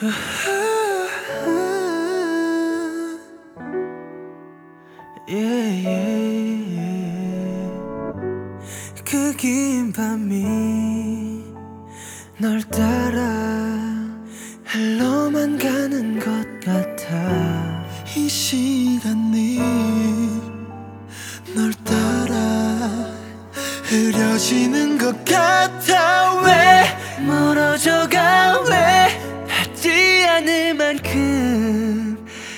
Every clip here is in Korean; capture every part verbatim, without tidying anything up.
yeah, yeah. 그 긴 밤이 널 따라 흘러만 가는 것 같아. 이 시간이 널 따라 흐려지는 것 같아. 왜 멀어져가, 왜 하지 않을 만큼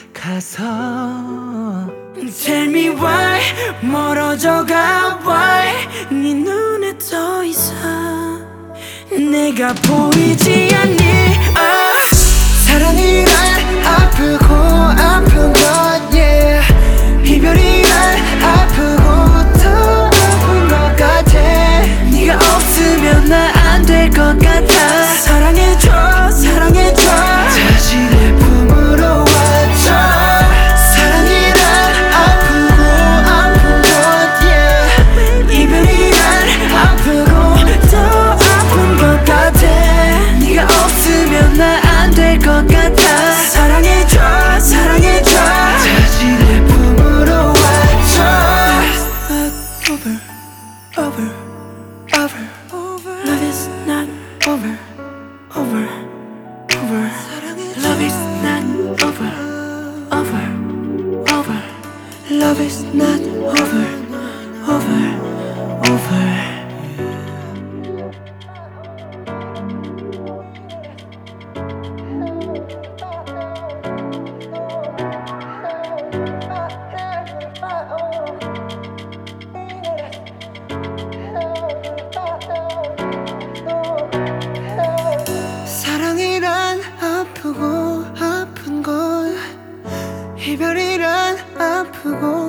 가서 Tell me why 멀어져가, why 네 눈에 더 이상 내가 보이지 않니. 아, 사랑이란 아프고 아픈 것, yeah. 이별이란 아프고 더 아픈 것 같아. 네가 없으면 나 안 될 것 같아. 사랑해줘, 사랑해줘. 다시 내 품으로 와줘. 사랑이란 아프고 아픈 것, yeah. 이별이란 아프고 더 아픈 것 같아. 네가 없으면 나 안 될 것 같아. 사랑해줘, 사랑해줘. 다시 내 품으로 와줘. Over, over, over, over. Love is not over, over, over. Love is not over, over, over. Love is not over, over, over. 사랑이란 아프고 아픈 것, 이별이란 아프고